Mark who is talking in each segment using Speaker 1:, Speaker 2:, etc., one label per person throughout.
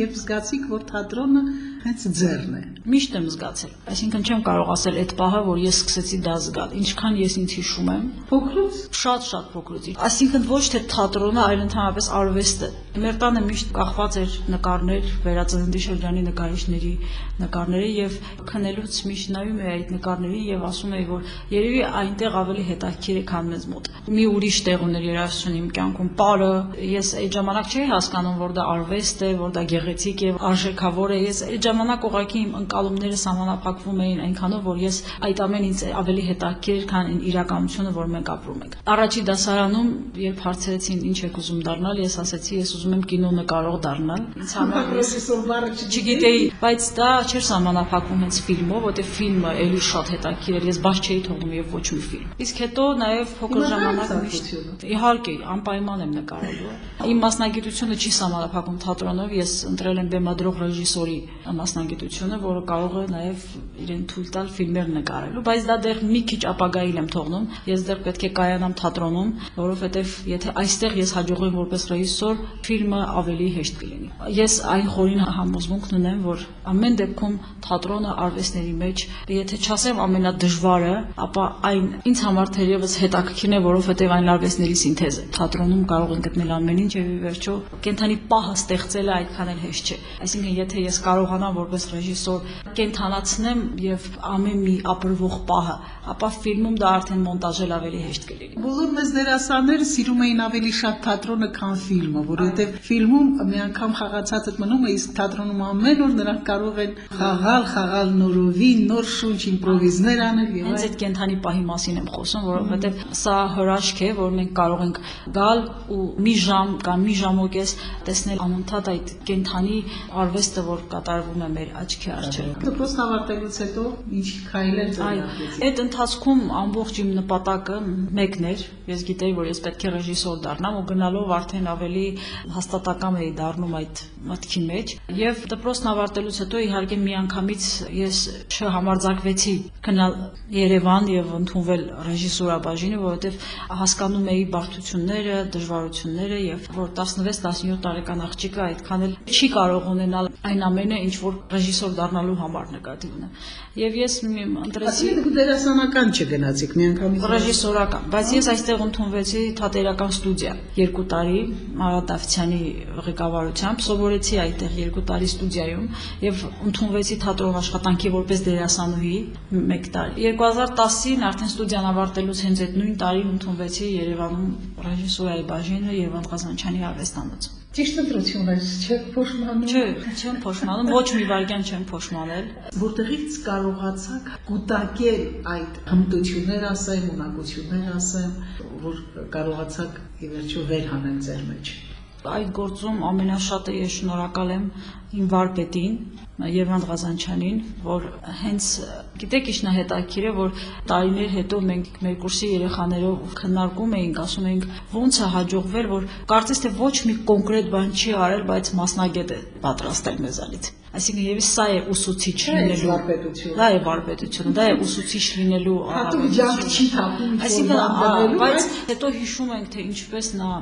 Speaker 1: երբ զգացիք, որ թատրոնը հենց ձեռն է։
Speaker 2: Միշտ եմ զգացել, այսինքն չեմ կարող ասել այդ պահը, որ ես սկսեցի դա զգալ, ինչքան ես ինձ հիշում եմ,
Speaker 1: Փոքրուց
Speaker 2: շատ փոքրուց, այսինքն ոչ թե թատրոնը, այլ ընդհանրապես արվեստը։ Մեր տանը միշտ կախված էր նկարներ, վերածննդի շրջանի նկարիչների նկարները եւ քնելուց միշտ նայում էի այդ նկարներին եւ ասում էի, որ երևի այնտեղ ավելի հետաքրքիր է, քան մեզ մոտ։ Մի ուրիշ տեղ ուներ երաժշտություն իմ կյանքում, պարը, ես այդ ժամանակ չէի հասկանում, որ դա արվեստ է, որ դա գեղեցիկ եւ արժեքավոր է։ Ես այդ ժամանակ ուղղակի իմ ընկալումները սահմանափակվում էին այնքանով, որ ես այդ ամեն ինձ ավելի հետաքրքիր էր, քան իրականությունը, որ մենք ապրում ենք։ Առաջի դասարանում, երբ հարցրեցին ինչ եք ուզում դառնալ, ես ասեցի, ես ուզում եմ կինո նկարող դառնալ։ Ինձ համար
Speaker 1: ռեժիսոր բառը
Speaker 2: չգիտեի, բայց դա չէր սահմանափակվում հենց ֆիլմով, որտեղ ֆիլմը էլի շատ հետաքրքիր էր, ես բաց չէի թողնում եւ ոչ մի ֆիլմ։ Իսկ հետո նաեւ փոքր ժամանակ միշտ իհարկե անպայման եմ նկարելու։ Իմ մասնագիտությունը չի սահմանափակվում թատրոնով, ես ընտրել եմ բեմադրող ռեժիսորի մասնագիտությունը, որը կարող է նաեւ իրեն թույլ տալ ֆիլմեր նկարելու, բայց դա դեռ մի քիչ ապագային եմ թողնում։ Ես դեռ պետք է կայանամ թատրոնում, որովհետեւ եթե այստեղ ես հաջողվեմ որպես ռեժիսոր, ֆիլմը ավելի հեշտ կլինի։ Ես այն խորին համոզմունքն ունեմ, որ ամեն դեպքում թատրոնը արվեստների մեջ, եթե չասեմ ամենադժվարը, ապա այն ինձ համար թերևս հետաքրքիրն է, որովհետեւ այն արվեստների սինթեզ է։ Թատրոնում կարող են գտնել ամեն ինչ եւ ի վերջո կենթանի պահը ստեղծելը այդքան էլ հեշտ չէ։ Այսինքն եթե ես կարողանամ որպես ռեժիսոր կենթանացնեմ եւ ամեն մի ապրվող պահը, ապա ֆիլմում դա արդեն մոնտաժել ավելի հեշտ կլինի։
Speaker 1: Բոլոր մեծ դերասանները սիրում էին ավելի շատ թատրոնը, քան ֆիլմը, որովհետև ֆիլմում մի անգամ խաղացածդ մնում է, իսկ թատրոնում ամեն օր նրանք կարող են խաղալ նորովին, նոր շունչ իմպրովիզներ անել եւ
Speaker 2: հենց այդ կենթանի պահի մասին եմ խոսում, որովհետև սա հրաշք է, որ մենք կարող ենք գալ ու մի ժամ կամ մի ժամօրկես տեսնել անընդհատ այդ կենթանի արվեստը, որ կատարվում է մեր աչքի առջև։
Speaker 1: Դպրոցն ավարտելուց հետո ինչ քայլեր ձեռնարկեցիք։
Speaker 2: Այդ ընթացքում ամբողջ իմ նպատակը մեկն էր, ես գիտեի, որ ես պետք է ռեժիսոր դառնամ ու գնալով արդեն ավելի հաստատակամ էի դառնում այդ մտքի մեջ եւ դպրոցն ավարտելուց հետո իհարկե միանգամից ես չհամարձակվեցի գնալ Երևան եւ ընդունվել ռեժիսուրա բաժինը, որովհետեւ հասկանում էի բարդությունները, դժվարությունները եւ որ 16-17 տարեկան աղջիկը այդքան էլ չի կարող ունենալ այն ամենը, ինչ որ ռեժիսոր դառնալու համար նկատի ունեմ։ Եվ ես ընտրեցի
Speaker 1: դերասանական չգնացիք միանգամից
Speaker 2: ռեժիսորական, բայց ես այստեղ ընդունվեցի թատերական ստուդիա 2 տարի Մարատ Դավթյանի ղեկավարությամբ, սովորեցի այդտեղ 2 տարի ստուդիայում եւ ընդունվեցի թատրոն աշխատանքի որպես դերասանուհի 1 տարի։ 2010-ին արդեն ստուդիան ավարտելուց հենց այդ նույն տարին ընդունվեցի Երևանում ռեժիսուրայի բաժինը Երևան Ղազանչյանի արվեստանոցում։
Speaker 1: Ճիշտ ընտրություն է, չեք փոշմանում։
Speaker 2: Չէ, չեմ փոշմանում, ոչ մի վայրկյան չեմ փոշմանել։
Speaker 1: Որտեղից կարողացաք կուտակել այդ հմտություններ ասեմ, ունակություններ ասեմ, որ կարողացաք ի վերջո վերհանել ձեր մեջ։
Speaker 2: Այդ գործում ամենաշատը ես շնորհակալ եմ իմ վարպետին Երվանդ Ղազանչյանին, որ հենց գիտեք ինչն է հետաքրքիր է, որ տարիներ հետո մենք մեր կուրսի երեխաներով քննարկում էինք, ասում էինք ոնց է հաջողվել, որ կարծես թե ոչ մի կոնկրետ բան չի արել, բայց մասնագետ է պատրաստել մեզանից։ Այսինքն եւս սա է ուսուցիչ լինելու վարպետությունը։ Դա է վարպետությունը, դա է ուսուցիչ լինելու
Speaker 1: հատուկ ջանք չի թափում։
Speaker 2: Այսինքն, բայց հետո հիշում ենք, թե ինչպես նա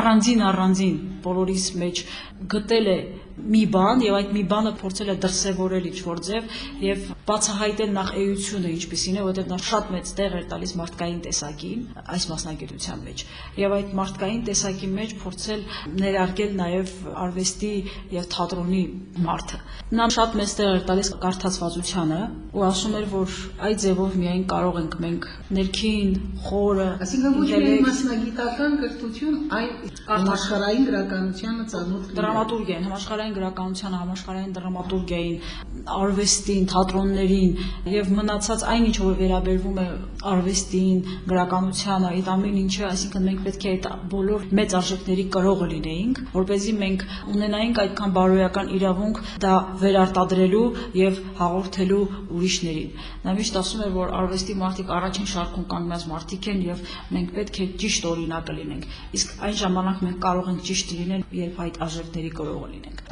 Speaker 2: առանձին բոլորիս մեջ գտել է մի բան եւ այդ մի բանը փորձել է դրսեւորել ինչ-որ ձև եւ բացահայտել նախ էությունը ինչպիսին է, որովհետեւ նա շատ մեծ տեղ էր տալիս մարդկային տեսակին այս մասնագիտության մեջ եւ այդ մարդկային տեսակի մեջ փորձել ներարկել նաեւ արվեստի եւ թատրոնի մարդը։ Նա շատ մեծ տեղ էր տալիս կարդացվածությանը ու ասում էր, որ այդ ձևով միայն կարող ենք մենք ներքին խորը,
Speaker 1: այսինքն ոչ միայն մասնագիտական կրթություն, այլ համաշխարհային գրականությանը ծանոթ
Speaker 2: դրամատուրգիային, համաշխարհային գրականությանը, համաշխարհային դրամատուրգիային, արվեստին, թատրոններին եւ մնացած այն ինչ որ վերաբերվում է արվեստին, գրականությանը, այդ ամեն ինչը, այսինքն մենք պետք է այդ բոլոր մեծ արժեքների կրողը լինեինք, որպեսզի մենք ունենայինք այդքան բարոյական իրավունք դա վերարտադրելու եւ հաղորդելու ուրիշներին։ Նա միշտ ասում է, որ արվեստի մարդիկ առաջին շարքում կանգնած մարդիկ են եւ մենք պետք է ճիշտ օրինակը լինենք։ Իսկ այն ժամանակ մենք կարող ենք ճիշտ լինել, երբ այդ արժեքների կրողը լինենք։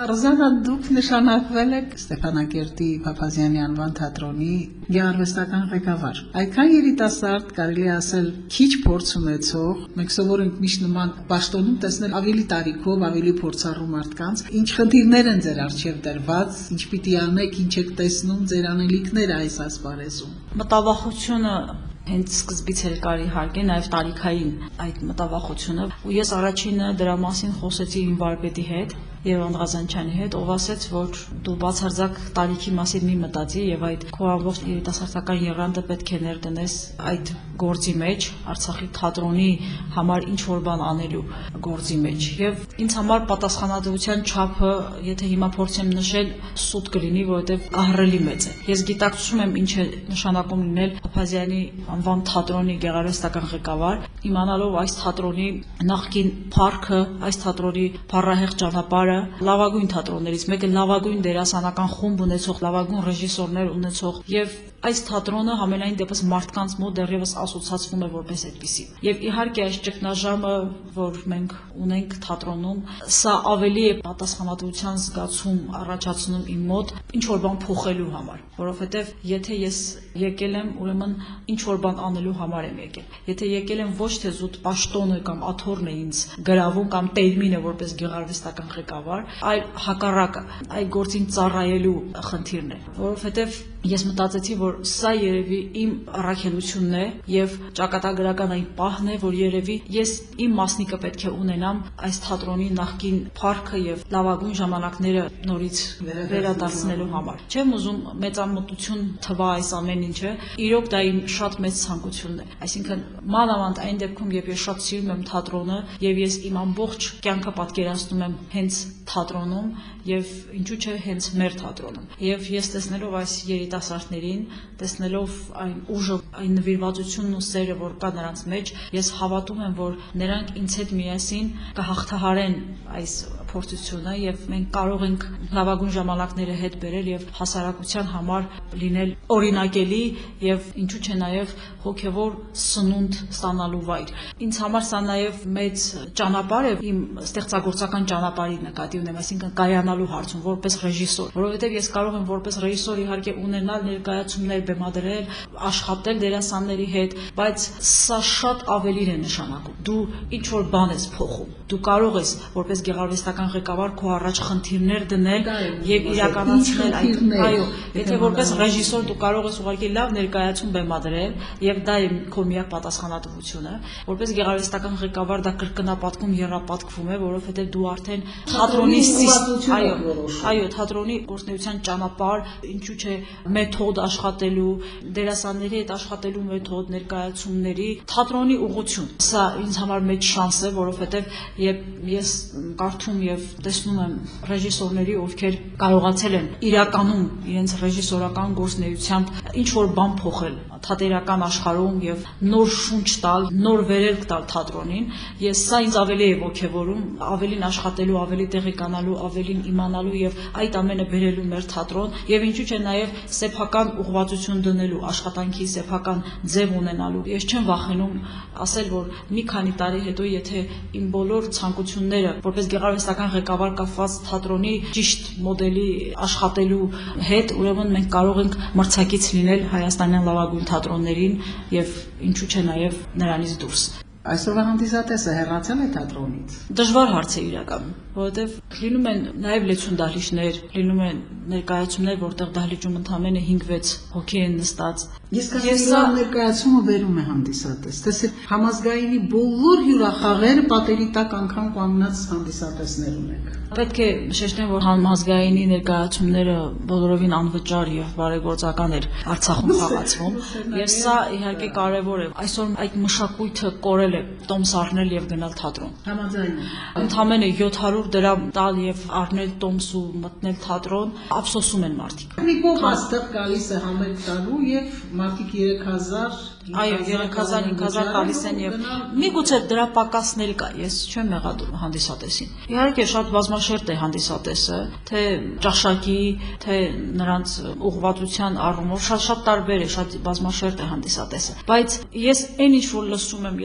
Speaker 1: Ռզանա դուք նշանակվել եք Ստեփանակերտի Փափազյանի անվան թատրոնի գեղարվեստական ղեկավար։ Այդքան երիտասարդ, կարելի ասել, քիչ փորձ ունեցող, մենք սովորենք միշտ նման պաշտոնում տեսնել ավելի տարիքով, ավելի փորձառու մարդկանց, ինչ խնդիրներ են ձեր առջև դրված, ինչ պիտի անեք, ինչ եք տեսնում ձեր անելիքները այս ասպարեզում։
Speaker 2: Մտավախությունը հենց սկզբից էլ կար իհարկե, նաև տարիքային այդ մտավախությունը, ու ես առաջինը դրա մասին խոսեցի իմ վարպետի հետ, Երևան Ղազանչյանի հետ, ով ասաց, որ դու բացարձակ տարիքի մասին մի մտածի եւ այդ քո ամբողջ երիտասարդական եղանդը պետք է ներդնես այդ գործի մեջ, Արցախի թատրոնի համար ինչ որ բան անելու գործի մեջ։ Եվ ինձ համար պատասխանատվության չափը, եթե հիմա փորձեմ նշել, սուտ կլինի, որովհետեւ ահռելի մեծ է։ Ես գիտակցում եմ ինչ է նշանակում լինել Փափազյանի անվան թատրոնի գեղարվեստական ղեկավար, իմանալով այս թատրոնի նախկին փառքը, այս թատրոնի փառահեղ ճանապարհը, լավագույն թատրոններից մեկը, լավագույն դերասանական խումբ ունեցող, լավագույն ռեժիսորներ ունեցող, եւ այս թատրոնը համենայն դեպս մարդկանց մոտ դեռևս ասոցացվում է որպես այդպիսի։ Եվ իհարկե այս ճգնաժամը, որ մենք ունենք թատրոնում, սա ավելի է պատասխանատվության զգացում առաջացնում իմ մոտ ինչ որ բան փոխելու համար, որովհետեւ եթե ես եկել եմ, ուրեմն ինչ որ բան անելու համար եմ եկել։ Եթե եկել եմ ոչ թե զուտ պաշտոնը կամ աթոռն է ինձ գրավում կամ տերմինը որպես գեղարվեստական ղեկավար, այլ հակառակը, այդ գործին ծառայելու խնդիրն է, որովհետեւ ես մտածեցի, որ սա երևի իմ առաքելությունն է եւ ճակատագրական այն պահն է, որ երևի ես իմ մասնիկը պետք է ունենամ այս թատրոնի նախկին փառքը եւ լավագույն ժամանակները նորից վերադարձնելու համար։ Չեմ ուզում մեծամտություն թվա այս ամեն ինչը, իրոք դա իմ շատ մեծ ցանկությունն է։ Այսինքն մանավանդ այն դեպքում, երբ ես շատ սիրում եմ թատրոնը եւ ես իմ ամբողջ կյանքը պատկերացնում եմ հենց թատրոնում եւ ինչու՞ չէ հենց մեր թատրոնում։ Եվ ես տեսնելով այս երիտասարդներին, տեսնելով այն ուժը, այն նվիրվածությունն ու սերը, որ կա նրանց մեջ, ես հավատում եմ, որ նրանք ինձ հետ միասին կհաղթահարեն այս փորձությունը եւ մենք կարող ենք լավագույն ժամանակները հետ բերել եւ հասարակության համար լինել օրինակելի եւ ինչու՞ չէ նաեւ հոգեվոր սնունդ ստանալու վայր։ Ինձ համար սա նաեւ մեծ ճանապարհ է իմ ստեղծագործական ճանապարհի նկատի ունեմ, այսինքն կայանալու հարցում որպես ռեժիսոր, որովհետեւ ես կարող եմ որպես ռեժիսոր իհարկե ունենալ ներկայացումներ բեմադրել, աշխատել դերասանների հետ, բայց սա շատ ավելին է նշանակում։ Դու ինչ որ բան ես փոխում։ Դու կարող ես որպես գեղարվեստական ղեկավար քո առաջ խնդիրներ դնել եւ իրականացնել այդ։ Այո, եթե որպես ռեժիսոր դու կարող ես ուղղակի լավ ներկայացում բեմադրել եւ դա է քո միակ պատասխանատվությունը, որպես գեղարվեստական ղեկավար դա կրկնապատկում եռապատկվում է, որովհետեւ դու արդեն թատրոնիստի, այո, թատրոնի գործնեության ճանապարհ, ինչու՞ չէ մեթոդ աշխատելու, դերասանների հետ աշխատելու մեթոդ, ներկայացումների, թատրոնի ուղղություն։ Սա ինձ համար մեծ շանս է, որովհետեւ երբ ես կարդում եւ տեսնում եմ ռեժիսորների, ովքեր կարողացել են իրականում իրենց ռեժիսորական գործունեությամբ ինչ որ բան փոխել թատերական աշխարհում եւ նոր շունչ տալ, նոր վերելք տալ թատրոնին, ես սա ինձ ավելի է ոգևորում, ավելին աշխատելու, ավելի տեղեկանալու, ավելին իմանալու եւ այդ ամենը բերելու մեր թատրոն եւ ինչու՞ չէ նաեւ սեփական ուղղվածություն դնելու, աշխատանքի սեփական ձև ունենալու։ Ես չեմ վախենում ասել, որ մի քանի տարի հետո եթե իմ բոլոր ցանկությունները որպես գեղարվեստական ղեկավար կապված թատրոնի ճիշտ մոդելի աշխատելու հետ, ուրեմն մենք կարող ենք մրցակից լինել հայաստանյան լավագույն թատրոններին եւ ինչու՞ չէ նաեւ նրանից դուրս։
Speaker 1: Այսօրվա հանդիսատեսը հեռացել է թատրոնից։
Speaker 2: Դժվար հարց է իրականում, որովհետև լինում են նաև լեցուն դահլիճներ, լինում են ներկայացումներ, որտեղ դահլիճում ընդամենը 5-6 հոգի են նստած։
Speaker 1: Ես կարծում ներկայացումը վերում է հանդիսատես։ Տեսեք, համազգայինի բոլոր հյուրախաղերը պատերի տակ անգամ կանգնած հանդիսատեսներ ունենք։
Speaker 2: Պետք է շեշտեմ, որ համազգայինի ներկայացումները բոլորովին անվճար եւ բարեգործական էր Արցախում խաղացվում, եւ սա իհարկե կարեւոր է։ Այսօր այդ մշակույթը կորել է տոմս առնել եւ գնալ թատրոն։
Speaker 1: Համաձայն եմ։
Speaker 2: Ընդամենը 700 դրամ տալ եւ առնել տոմս ու մտնել թատրոն, ափսոսում են մարդիկ։
Speaker 1: Մի կողմ այստեղ գալիս է համերգ տալու եւ մարդիկ 3000
Speaker 2: Այո, 3000, 5000 տալիս են եւ միգուցե դրա պակասներ կա, ես չեմ մեղադրում հանդիսատեսին։ Իհարկե շատ բազմաշերտ է հանդիսատեսը, թե ճաշակի, թե նրանց ուղղվածության առումով շատ տարբեր է, շատ բազմաշերտ է հանդիսատեսը։ Բայց ես այն ինչ որ լսում եմ, ես իմ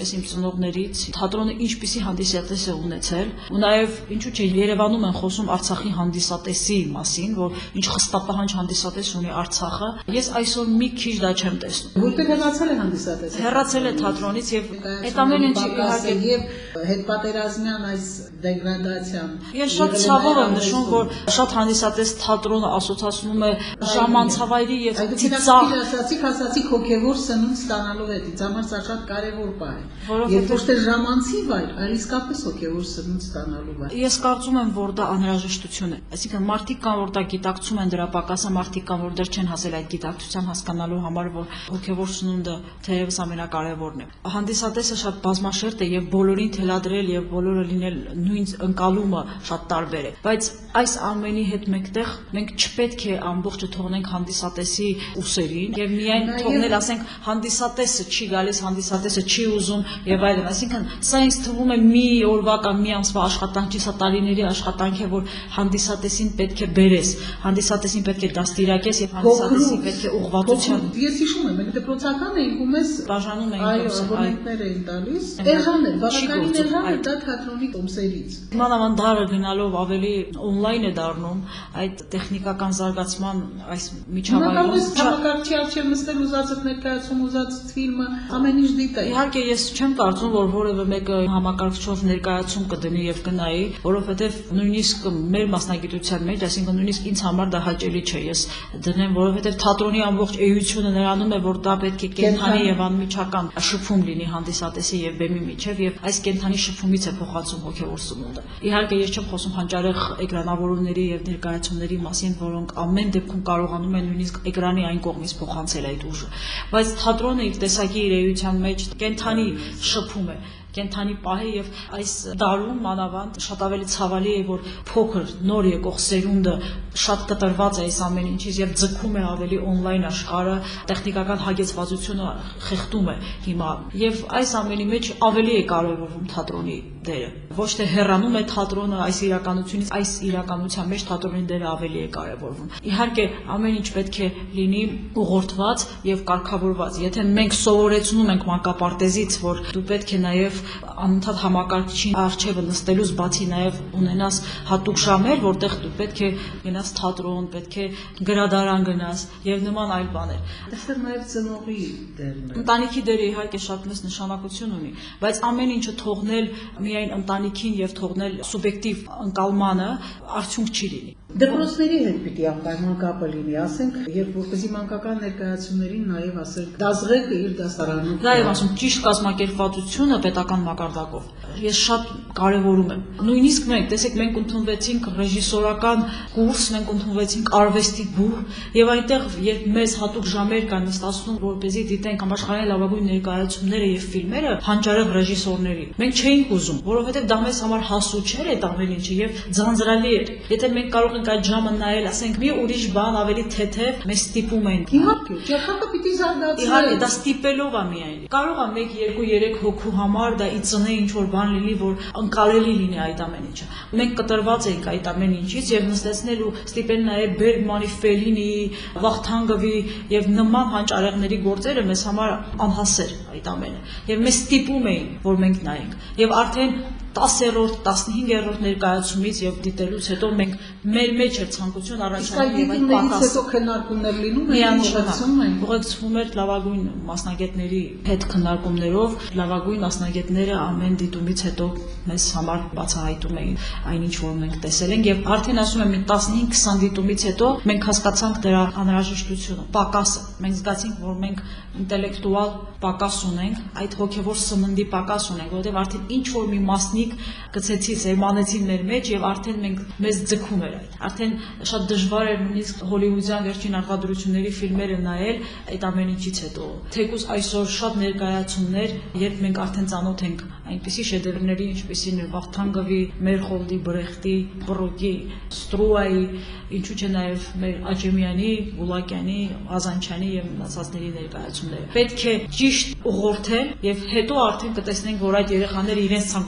Speaker 2: ներկայացնողներից թատրոնը ինչպիսի հանդիսատես է ունեցել, ու նաև ինչու՞ չէ Երևանում են խոսում Արցախի հանդիսատեսի մասին, որ ինչ խստապահանջ հանդիսատես ունի Արցախը, ես այսօր մի քիչ դա չեմ տեսնում։
Speaker 1: Որտեղ հեռացել է հանդիսատեսը։
Speaker 2: Հեռացել է թատրոնից եւ այդ ամեն ինչը իհարկե
Speaker 1: եւ հետպատերազմյան այս դեգրադացիան։
Speaker 2: Ես շատ ցավով եմ նշում, որ շատ հանդիսատես թատրոնը ասոցացնում է ժամանցավայրի եւ ծիծաղ
Speaker 1: ասացիք հոգեվոր սնունդ ստանալու հետ, ինձ համար սա շատ կարեւոր բան է։ Երբ ոչ թե ժամանցի վայր, այլ իսկապես հոգեվոր սնունդ ստանալու վայր։
Speaker 2: Ես կարծում եմ, որ դա անհրաժեշտություն է։ Այսինքն մարդիկ կան, որ դա գիտակցում են դրա պակասը, մարդիկ կան, որ դեռ չեն հասել այդ գիտակցության հասկանալու համար, որ հոգեվոր սնունդը թերևս ամենակարևորն է։ Հանդիսատեսը շատ բազմաշերտ է եւ բոլորին թելադրել եւ բոլորը լինել նույն ընկալումը շատ տարբեր է, բայց այս ամենի հետ մեկտեղ մենք չպետք է ամբողջը թողնենք հանդիսատեսի ուսերին եւ միայն թողնել, ասենք, հանդիսատեսը չի գալիս, հանդիսատեսը չի ուզում եւ այլն, այսինքն սա ինձ թվում է մի օրվա կամ մի ամսվա աշխատանք չի, սա տարիների աշխատանք է, որ հանդիսատեսին պետք է բերես, հանդիսատեսին պետք է դաստիարակես եւ հանդիսատեսին պետք է ուղղվածություն։
Speaker 1: Ես հիշում եմ, մենք դպրոցական էինք ու մեզ
Speaker 2: բաժանում էինք
Speaker 1: ապոնենտներ էին տալիս, էժաներ, բավականին էժան դա թատրոնի տոմսերից։
Speaker 2: Մանավանդարը գնալով ավելի օնլայն է դառնում այդ տեխնիկական զարգացման այս միջավայրում։
Speaker 1: Համակարգչի առջև նստել ուզածդ ներկայացում, ուզածդ ֆիլմը, ամեն ինչ դիտել։
Speaker 2: Իհարկե ես չեմ կարծում, որ որևէ մեկը համակարգչով ներկայացում կդնի եւ կնայի, որովհետեւ նույնիսկ մեր մասնագիտության մեջ, այսինքն նույնիսկ ինձ համար դա հաճելի չէ։ Ես դնեմ, որովհետեւ թատրոնի ամբողջ էությունը նրանում է, որ դա պետք է կենթանի եւ անմիջական շփում լինի հանդիսատեսի եւ բեմի միջեւ եւ այս կենթանի շփումից է փոխանցում հոգեվոր սնունդը։ Իհարկե ես չեմ խոսում հանճարեղ էկրանավորումների եւ ներկայացումների մասին, որոնք ամեն դեպքում կարողանում են նույնիսկ էկրանի այն կողմից փոխանցել այդ ուժը, բայց թատրոնը իր տեսակի իր էության մեջ կենթանի շփում է, կենթանի պահ է եւ այս դարում մանավանդ շատ ավելի ցավալի է, որ փոքր նոր եկող սերունդը շատ կտրված է այս ամեն ինչից եւ ձգում է ավելի օնլայն աշխարհը, տեխնիկական հագեցվածությունը խեղդում է հիմա եւ այս ամենի մեջ ավելի է կարեւորվում թատրոնի դերը, ոչ թե հեռանում է թատրոնը այս իրականությունից, այս իրականության մեջ թատրոնի դերը ավելի է կարեւորվում։ Իհարկե ամեն ինչ պետք է լինի ուղղորդված եւ կարգավորված։ Եթե մենք սովորեցնում ենք մանկապարտեզից, որ դու պետք է նաեւ անընդհատ համակարգչի առջևը նստելուց բացի նաև ունենաս հատուկ ժամեր, որտեղ դու պետք է գնաս թատրոն, պետք է գրադարան գնաս եւ նման այլ բաներ։
Speaker 1: Այստեղ նաև ծնողի դերն է։
Speaker 2: Ընտանիքի դերը իհարկե շատ մեծ նշանակություն ունի, բայց ամեն ինչը թողնել միայն ընտանիքին եւ թողնել սուբյեկտիվ ընկալմանը արդյունք չի լինի։
Speaker 1: Դպրոցների հետ պիտի անպայման կապը լինի, ասենք, երբ որպեսզի մանկական ներկայացումներին նաև ասենք դասղեկը իր դասարանում։
Speaker 2: Դա եմ ասում, ճիշտ կազմակերպվածությունը պետական մակարդակով։ Ես շատ կարևորում եմ։ Նույնիսկ մենք, տեսեք, մենք ընդունվեցինք ռեժիսորական կուրս, մենք ընդունվեցինք արվեստի բուհ, եւ այնտեղ երբ մեզ հատուկ ժամեր կան նստացնում, որպեսզի դիտենք համաշխարհային լավագույն ներկայացումները եւ ֆիլմերը հանճարեղ ռեժիսորների։ Մենք չէինք ուզում, որովհետեւ դա մեզ համար հասու չէր այդ ամեն ինչը եւ ձանձրալի էր։ Եթե մենք կարող ենք այդ ժամը նայել, ասենք, մի ուրիշ բան ավելի թեթև, մեզ ստիպում են։
Speaker 1: Իհարկե, ճեղքը պիտի զարգացնի։
Speaker 2: Իհարկե, դա ստիպելով է միայն։ Կարող է 1, 2, 3 հոգու համար դա ի ծնե ինչ որ բան լինի, որ ընկալելի լինի այդ ամեն ինչը։ Մենք կտրված ենք այդ ամեն ինչից եւ նստեցնել ու ստիպել նաեւ Բերգմանի, Ֆելինի, Վախթանգովի եւ նման հանճարեղների գործերը մեզ համար անհասեր այդ ամենը։ Եվ մեզ ստիպում էին, որ մենք նայենք։ Եւ արդեն 10-րդ, 15-րդ ներկայացումից եւ դիտելուց հետո մենք մեր մեջ էր ցանկություն առաջանում եւ այդ պակաս
Speaker 1: հետո քննարկումներ լինում են,
Speaker 2: ուղեկցվում էր լավագույն մասնագետների հետ քննարկումներով, լավագույն մասնագետները ամեն դիտումից հետո մեզ համար բացահայտում էին այն ինչ որ մենք տեսել ենք եւ արդեն ասում եմ 15-20 դիտումից հետո մենք հասկացանք դրա անհրաժեշտությունը, պակասը։ Մենք զգացինք, որ մենք ինտելեկտուալ պակաս ունենք, այդ հոգեվոր սննդի պակաս ունենք, որովհետեւ արդեն ինչ որ մի մասնիկ գցեցի, սերմանեցին մեր մեջ եւ արդեն մեզ ձգում էր այդ։ Արդեն շատ դժվար էր նույնիսկ հոլիվուդյան վերջին արտադրությունների ֆիլմերը նայել այդ ամեն ինչից հետո։ Թեկուզ այսօր շատ ներկայացումներ, երբ մենք արդեն ծանոթ ենք այնպիսի շեդևրների, ինչպիսին Վախթանգովի, Մերխոլդի, Բրեխտի, Բրոկի, Ստրուայի, ինչու՞ չէ նաեւ մեր Աճեմյանի, Գուլակյանի, Ազանչյանի եւ մնացածների ներկայացումները։ Պետք է ճիշտ ուղղորդել եւ հետո արդեն կտեսնենք, որ այդ երեխաները իրենց ցանկությամբ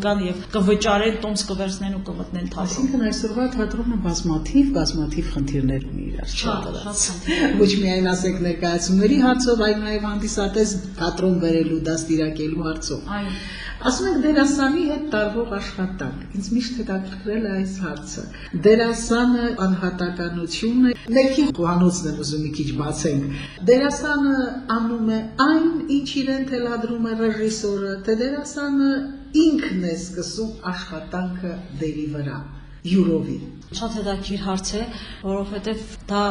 Speaker 2: կգան եւ կվճարեն, տոմս կվերցնեն ու կմտնեն թատրոն։
Speaker 1: Այսինքն այսօրվա թատրոնը բազմաթիվ խնդիրներ ունի իրար շատ։ Ոչ միայն ասեք ներկայացումների հարցով, այլ նաև հանդիսատես թատրոն բերելու, դաստիարակելու հարցով։
Speaker 2: Այո։
Speaker 1: Ասում եք դերասանի հետ տարվող աշխատանք։ Ինձ միշտ հետաքրքրել է այս հարցը։ Դերասանը անհատականությունը, ներքին խոհանոցն եմ ուզում մի քիչ բացենք։ Դերասանը անում է այն, ինչ իրեն թելադրում է ռեժիսորը, թե դերասանը ինքն է սկսում աշխատանքը դերի վրա, յուրովի։
Speaker 2: Շատ հետաքրքիր հարց է, որովհետև դա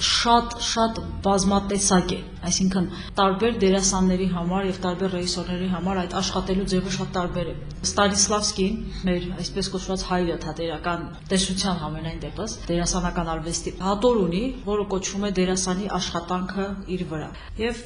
Speaker 2: շատ բազմատեսակ է, այսինքն տարբեր դերասանների համար եւ տարբեր ռեժիսորների համար այդ աշխատելու ձևը շատ տարբեր է։ Ստանիսլավսկին, մեր այսպես կոչված հայրը թատերական տեսության համենայն դեպս, դերասանական արվեստի հատոր ունի, որը կոչվում է դերասանի աշխատանքը իր վրա։ Եվ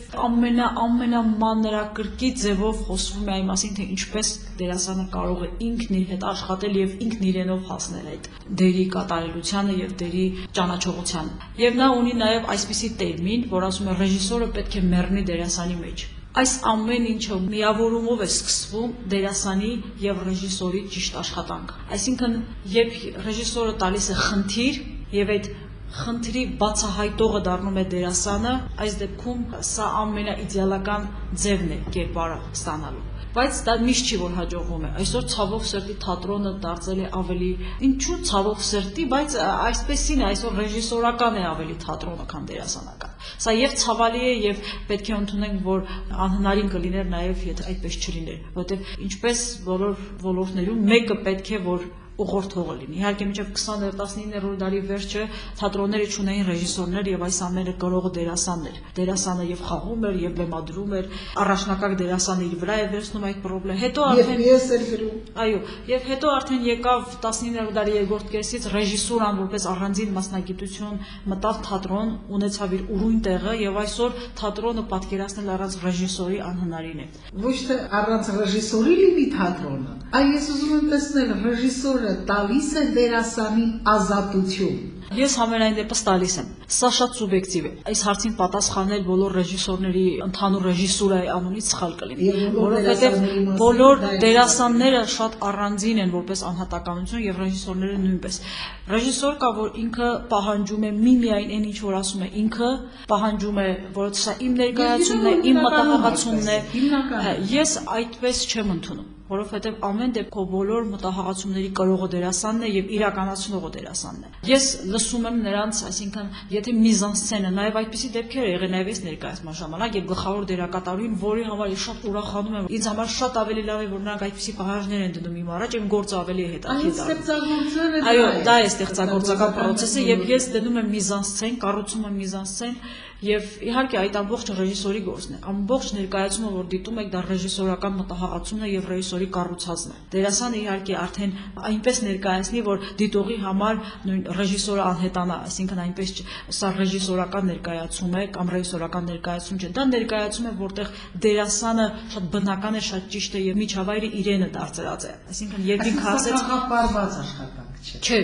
Speaker 2: ամենամանրակրկիտ ձևով խոսվում է այն մասին, թե ինչպես դերասանը կարող է ինքն իր հետ աշխատել եւ ինքն իրենով հասնել այդ դերի կատարելությանը եւ դերի ճանաչողությանը։ Եվ նա ունի նաեւ այսպիսի տերմին, որ ասում է ռեժիսորը պետք է մեռնի դերասանի մեջ։ Այս ամեն ինչը միավորումով է սկսվում դերասանի եւ ռեժիսորի ճիշտ աշխատանքը։ Այսինքն, երբ ռեժիսորը տալիս է խնդիր եւ այդ խնդրի բացահայտողը դառնում է դերասանը, այս դեպքում սա ամենաիդեալական ձևն է կերպարը ստանալու։ Բայց դա միշտ չի որ հաջողվում է։ Այսօր ցավով սրտի թատրոնը դարձել է ավելի, ինչու ցավով սրտի, բայց այսպեսին է, այսօր ռեժիսորական է ավելի թատրոնը, քան դերասանական։ Սա եւ ցավալի է եւ պետք է ընդունենք, որ անհնարին կլիներ նաեւ եթե այդպես չլիներ, որովհետեւ ինչպես բոլոր ոլորտներում մեկը պետք է որ ուղղորդողը լինի։ Իհարկե մինչև 20-19-րդ դարի վերջը թատրոնները չունեին ռեժիսորներ եւ այս ամենը գրողը դերասաններ։ Դերասանը եւ խաղում էր եւ բեմադրում էր, առաջնակարգ դերասանը իր վրա է վերցնում այդ պրոբլեմը։ Հետո արդեն
Speaker 1: ես էր գրում։
Speaker 2: Այո, եւ հետո արդեն եկավ 19-րդ դարի երկրորդ կեսից ռեժիսուրան որպես առանձին մասնագիտություն մտավ թատրոն, ունեցավ իր ուրույն տեղը եւ այսօր թատրոնը պատկերացնել առանց ռեժիսորի անհնարին է։
Speaker 1: Ոչ թե առանց ռեժիսորի լինի թատրոնը, այլ ես ուզում եմ տեսնել ռեժիսորը տալիս է դերասանին ազատություն։
Speaker 2: Ես համենայն դեպս տալիս եմ։ Սա շատ սուբյեկտիվ է։ Այս հարցին պատասխանել բոլոր ռեժիսորների ընդհանուր ռեժիսուրայի անունից սխալ կլինի, որովհետև բոլոր դերասանները շատ առանձին են որպես անհատականություն եւ ռեժիսորները նույնպես։ Ռեժիսոր կա, որ ինքը պահանջում է միմիայն այն ինչ որ ասում է ինքը, պահանջում է, որ սա իմ ներկայացումն է, իմ մտահղացումն է։ Ես այդպես չեմ ընդունում, որովհետև ամեն դեպքում բոլոր մտահղացումների կրողը դերասանն է եւ իրականացնողը դերասանն է։ Ես լսում եմ նրանց, այսինքն, եթե միզանսցենը, նաեւ այդպիսի դեպքեր եղել նաեւ այս ներկայացման ժամանակ եւ գլխավոր դերակատարին, որի համար ես շատ ուրախանում եմ, ինձ համար շատ ավելի լավ է, որ նրանք այդպիսի պահանջներ են դնում իմ առաջ, իմ գործը ավելի է հետաքրքիր։ Այո, դա է ստեղծագործական process-ը եւ ես դնում եմ միզանսցեն, կառուցում եմ միզանսցեն եւ իհարկե այդ ամբողջ ռեժիսորի գործն է։ Ամբողջ ներկայացումը, որ դիտում եք, դա ռեժիսորական մտահղացումն է եւ ռեժիսորի կառուցածն է։ Դերասանը իհարկե արդեն այնպես ներկայացնի, որ դիտողի համար նույն ռեժիսորը անհետանա, այսինքն այնպես սա ռեժիսորական ներկայացում է կամ ռեժիսորական ներկայացում չէ։ Դա ներկայացում է, որտեղ դերասանը շատ բնական է, շատ ճիշտ է եւ միջավայրը իրենը դարձրած է։ Այսինքն երբ ինքը ասեց
Speaker 1: խաղապարված աշխատանք
Speaker 2: չէ։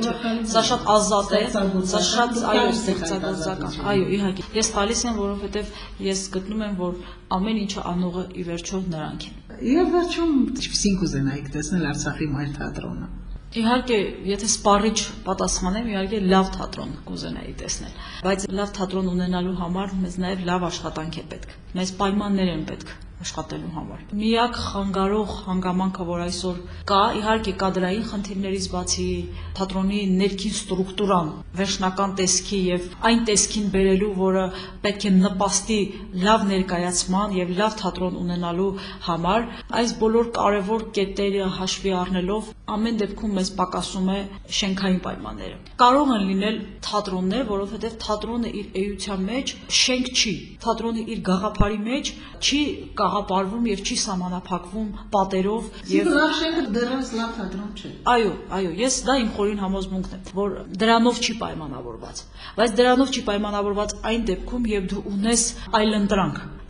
Speaker 2: Սա շատ ազատ է, սա շատ այո ստեղծագործական։ Այո, իհարկե։ Ես տալիս եմ, որովհետեւ ես գտնում եմ, որ ամեն ինչը անողը ի վերջո նրանք են։
Speaker 1: Եվ վերջում ինչպեսին կուզենայիք տեսնել Արցախի մայր թատրոնը։
Speaker 2: Իհարկե, եթե սպառիչ պատասխանեմ, իհարկե լավ թատրոն կուզենայի տեսնել, բայց լավ թատրոն ունենալու համար մեզ նաև լավ աշխատանք է պետք։ Մեզ պայմաններ են պետք աշխատելու համար։ Միակ խանգարող հանգամանքը, որ այսօր կա, իհարկե կադրային խնդիրներից բացի թատրոնի ներքին ստրուկտուրան, վերջնական տեսքի եւ այն տեսքին բերելու, որը պետք է նպաստի լավ ներկայացման եւ լավ թատրոն ունենալու համար, այս բոլոր կարևոր կետերը հաշվի առնելով ամեն դեպքում մեզ պակասում է շենքային պայմանները։ Կարող են լինել թատրոններ, որովհետեւ թատրոնը իր էության մեջ շենք չի, թատրոնը իր գաղափարի մեջ չի գաղափարվում եւ չի սահմանափակվում պատերով եւ
Speaker 1: լավ շենքը դեռևս լավ թատրոն չէ։
Speaker 2: Այո, ես դա իմ խորին համոզմունքն է, որ դրանով չի պայմանավորված, բայց դրանով չի պայմանավորված այն դեպքում, երբ դու ունես այլընտրանք,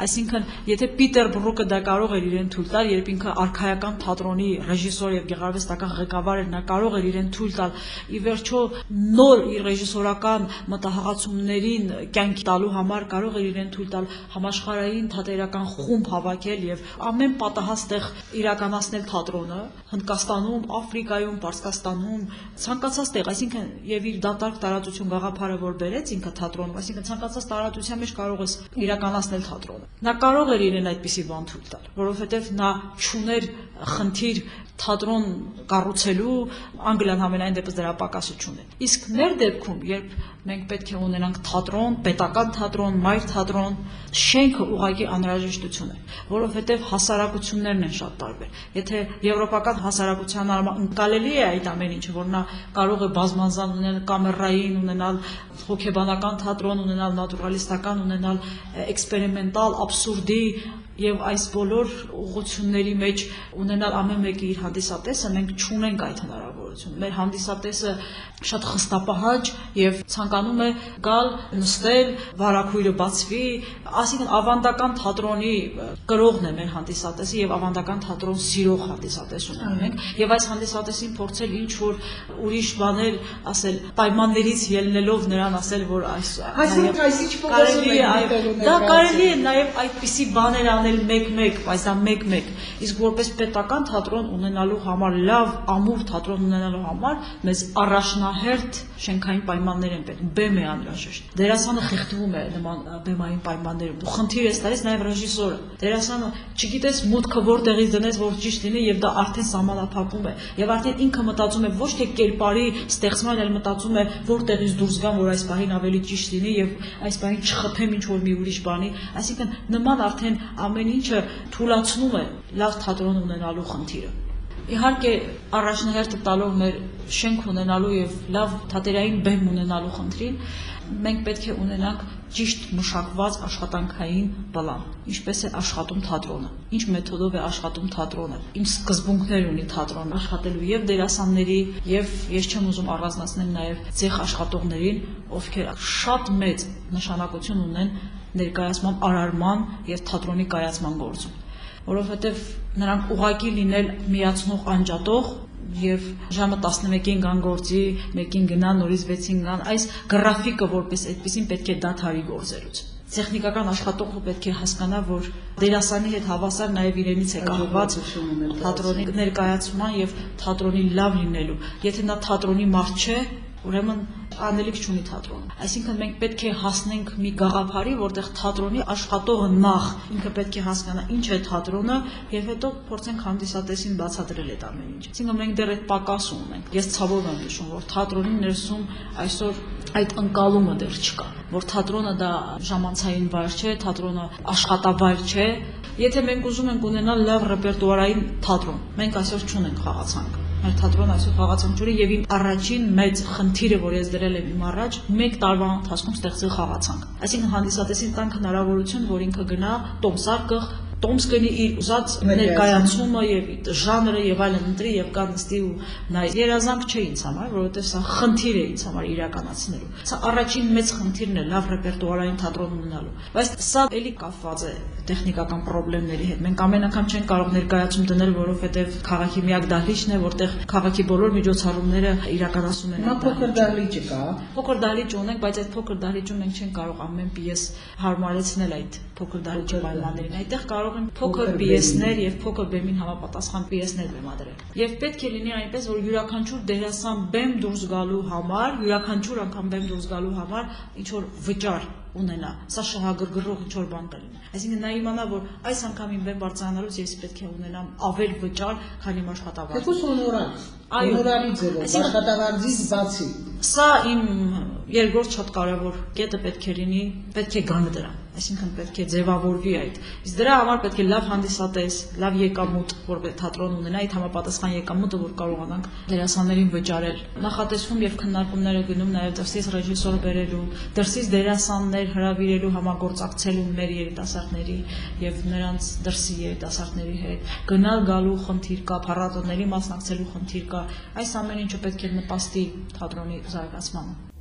Speaker 2: Այսինքն, եթե Պիտեր Բրուկը դա կարող էր իրեն թույլ տալ, երբ ինքը արքայական թատրոնի ռեժիսոր եւ գեղարվեստական ղեկավար էր, նա կարող էր իրեն թույլ տալ ի վերջո նոր իր ռեժիսորական մտահղացումներին կյանք տալու համար կարող էր իրեն թույլ տալ համաշխարհային թատերական խումբ հավաքել եւ ամեն պատահած տեղ իրականացնել թատրոնը Հնդկաստանում, Աֆրիկայում, Պարսկաստանում, ցանկացած տեղ, այսինքն եւ իր դատարկ տարածություն գաղափարը որ բերեց ինքը թատրոնում, այսինքն ցանկացած տարածության մեջ կարող ես իրականացնել թատրոնը։ Նա կարող էր իրեն այդպիսի բան թույլ տալ, որովհետեւ նա չուներ խնդիր թատրոն կառուցելու, Անգլիան համենայն դեպս դրա պակասը չունի։ Իսկ մեր դեպքում, երբ մենք պետք է ունենանք թատրոն, պետական թատրոն, մայր թատրոն, շենքը ուղղակի անհրաժեշտություն է, որովհետև հասարակություններն են շատ տարբեր։ Եթե եվրոպական հասարակության ընկալելի է այդ ամեն ինչը, որ նա կարող է բազմազան ունենալ կամերային, ունենալ հոգեբանական թատրոն, ունենալ նատուրալիստական, ունենալ էքսպերիմենտալ, աբսուրդի եւ այս բոլոր ուղղությունների մեջ ունենալ ամեն մեկը իր հանդիսատեսը, մենք չունենք այդ հնարավորությունը։ Մեր հանդիսատեսը շատ խստապահաճ եւ ցանկանում է գալ, նստել, վարակույրը բացվի, այսինքն ավանդական թատրոնի կրողն է մեր հանդիսատեսը եւ ավանդական թատրոն սիրող հանդիսատես ունենք եւ այս հանդիսատեսին փորձել ինչ որ ուրիշ բաներ ասել, պայմաններից ելնելով նրան ասել, որ կարելի է նաեւ այդպիսի բաներ անել մեկ-մեկ, բայց դա մեկ-մեկ, իսկ որպես պետական թատրոն ունենալու համար, լավ ամուր թատրոն ունենալու համար մեզ առաջնահերթ շենքային պայմաններ են պետք, բեմ է անհրաժեշտ։ Դերասանը խեղդվում է նման բեմային պայմաններում։ Դու խնդիր ես տալիս նաև ռեժիսորը։ Դերասանը չգիտես մուտքը որտեղից դնես, որ ճիշտ լինի եւ դա արդեն սահմանափակում է։ Եվ արդեն ինքը մտածում է ոչ թե կերպարի ստեղծման, այլ մտածում է որտեղից դուրս գամ, որ այս պահին ավելի ճիշտ լինի եւ այս պահին չխփեմ ինչ որ մի ուրիշ բանի։ Այսինքն նման արդեն ամեն ինչը թույլատրում է լավ թատրոն ունենալու խնդիրը։ Իհարկե առաջնահերթը տալով մեր շենք ունենալու եւ լավ թատերային բեմ ունենալու խնդրին, մենք պետք է ունենանք ճիշտ մշակված աշխատանքային պլան, ինչպես է աշխատում թատրոնը, ինչ մեթոդով է աշխատում թատրոնը, ինչ սկզբունքներ ունի թատրոնը աշխատելու եւ դերասանների եւ ես չեմ ուզում առանձնացնել նաեւ ցեխ աշխատողներին, ովքեր շատ մեծ նշանակություն ունեն ներկայացման արարման եւ թատրոնի կայացման գործում, որովհետեւ նրանք ուղակի լինել միացնող անջատող եւ ժամը 11-ին գան գործի, 1-ին գնան, նորից 6-ին գան, այս գրաֆիկը որպես այդպեսին պետք է դադարի գործելուց։ Տեխնիկական աշխատողը պետք է հասկանա, որ դերասանի հետ հավասար նաև իրենից է կախված թատրոնի ներկայացման եւ թատրոնի լավ լինելու։ Եթե նա թատրոնի մարդ չէ, ուրեմն անելիք չունի թատրոնը։ Այսինքն մենք պետք է հասնենք մի գաղափարի, որտեղ թատրոնի աշխատողը նախ ինքը պետք է հասկանա ինչ է թատրոնը եւ հետո փորձենք հանդիսատեսին բացատրել այդ ամեն ինչը։ Այսինքն մենք դեռ այդ պակասը ունենք։ Ես ցավով եմ նշում, որ թատրոնի ներսում այսօր այդ ընկալումը դեռ չկա, որ թատրոնը դա ժամանցային վայր չէ, թատրոնը աշխատավայր չէ։ Եթե մենք ուզում ենք ունենալ լավ ռեպերտուարային թատրոն, մենք այսօր չունենք խաղացանկ։ Մեր թատրոնը այսօր խաղացանք չունի եւ իմ առաջին մեծ խնդիրը, որ ես դրել եմ իմ առաջ, 1 տարվա ընթացքում ստեղծել խաղացանք։ Այսինքն հանդիսատեսին տանք հնարավորություն, որ ինքը գնա տոմսարկղ, տոմս կնի իր ուզած ներկայացումը եւ ժանրը եւ այլն ընտրի եւ կա նստի ու նայ։ Երազանք չէ ինձ համար, որովհետեւ սա խնդիր է ինձ համար իրականացնելու։ Սա առաջին մեծ խնդիրն է լավ ռեպերտուարային թատրոն ունենալու։ Բայց սա էլի կապված է տեխնիկական խնդիրների հետ։ Մենք ամեն անգամ չենք կարող ներկայացում դնել, որովհետեւ քաղաքի միակ դահլիճն է, որտեղ քաղաքի բոլոր միջոցառումները իրականացում են։
Speaker 1: Նա փոքր դահլիճ կա։
Speaker 2: Փոքր դահլիճ ունենք, բայց այդ փոքր դահլիճում մենք չենք կարող ամեն պիես հարմարեցնել այդ փոքր դահլիճի պայմաններին։ Այդտեղ կարող են փոքր պիեսներ եւ փոքր բեմին համապատասխան պիեսներ բեմադրել։ Եվ պետք է լինի այնպես, որ յուրաքանչյուր դերասան բեմ դուրս գալու համար, յուրաքանչյուր անգամ բեմ դուրս գալու համար ինչ որ վճար ունենա, սա շահագրգռող ինչ-որ բան կլինի։ Այսինքն նա իմանա, որ այս անգամին բեմ բարձրանալուց ես պետք է ունենամ ավել վճար, քան իմ աշխատավարձը։
Speaker 1: Թեկուզ հոնորար, հոնորարի ձևով, աշխատավարձից բացի։
Speaker 2: Սա իմ երկրորդ շատ կարևոր կետը պետք է լինի, պետք է գանը դրան։ Այսինքն պետք է ձևավորվի այդ։ Իսկ դրա համար պետք է լավ հանդիսատես, լավ եկամուտ, որպես թատրոն ունենա, այդ համապատասխան եկամուտը, որ կարողանանք դերասաններին վճարել։ Նախատեսվում եւ քննարկումները գնում նաեւ դրսից ռեժիսոր բերելու, դրսից դերասաններ հրավիրելու, համագործակցելու մեր երիտասարդների եւ նրանց դրսի երիտասարդների հետ։ Գնալ գալու խնդիր կա, փառատոների մասնակցելու խնդիր կա։ Այս ամեն ինչը պետք է նպաստի թատրոնի զարգացմանը։